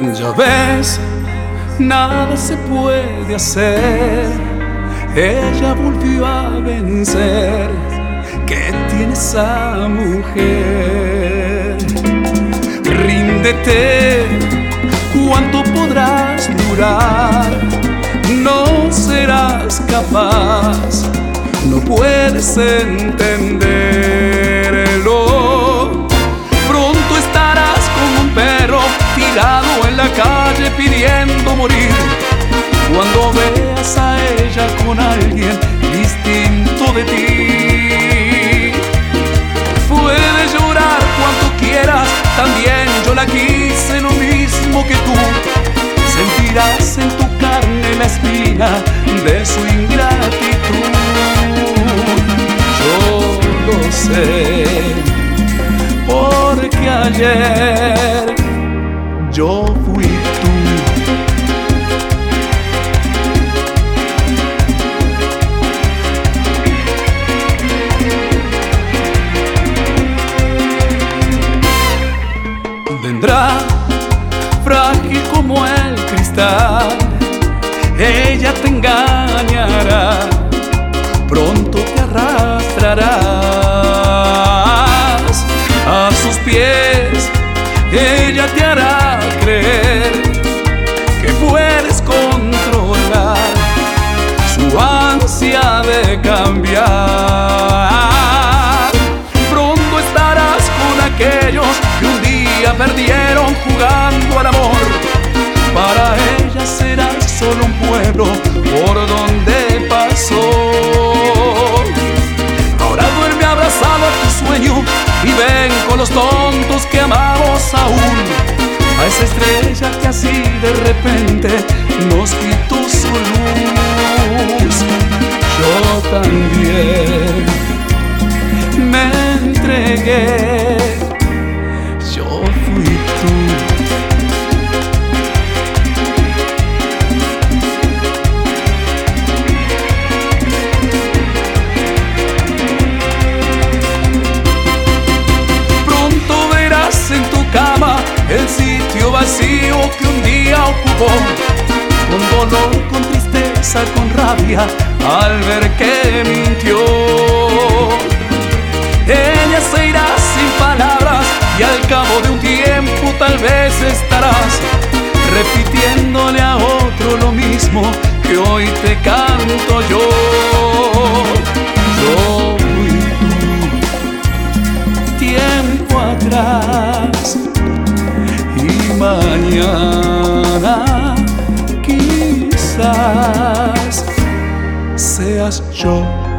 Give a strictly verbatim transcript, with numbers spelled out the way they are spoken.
Ya ves, nada se puede hacer. Ella volvió a vencer. ¿Qué tiene esa mujer? Ríndete, ¿cuánto podrás durar? No serás capaz, no puedes entenderlo. Pronto estarás como un perro tirado en la calle pidiendo morir. Cuando veas a ella con alguien distinto de ti, puedes llorar cuanto quieras, también yo la quise lo mismo que tú. Sentirás en tu carne la espina de su ingratitud. Yo lo sé, porque ayer yo fui tú. Vendrá frágil como el cristal, ella te engañará, pronto te arrastrarás a sus pies. Ella te hará creer que puedes controlar su ansia de cambiar. Pronto estarás con aquellos que un día perdieron jugando al amor. Para ella serás solo un pueblo por donde pasó. Ahora duerme abrazado a tu sueño y ven con los tontos que amamos aún. A esa estrella que así de repente nos quitó su luz. Yo también me entregué. Yo fui tú. Pronto verás en tu cama el sitio vacío que un día ocupó. Con dolor, con tristeza, con rabia, al ver que mintió. Ella se irá sin palabras y al cabo de un tiempo tal vez estarás repitiéndole a otro lo mismo que hoy te canto yo. Yo fui tú, tiempo atrás, y mañana quizás seas yo.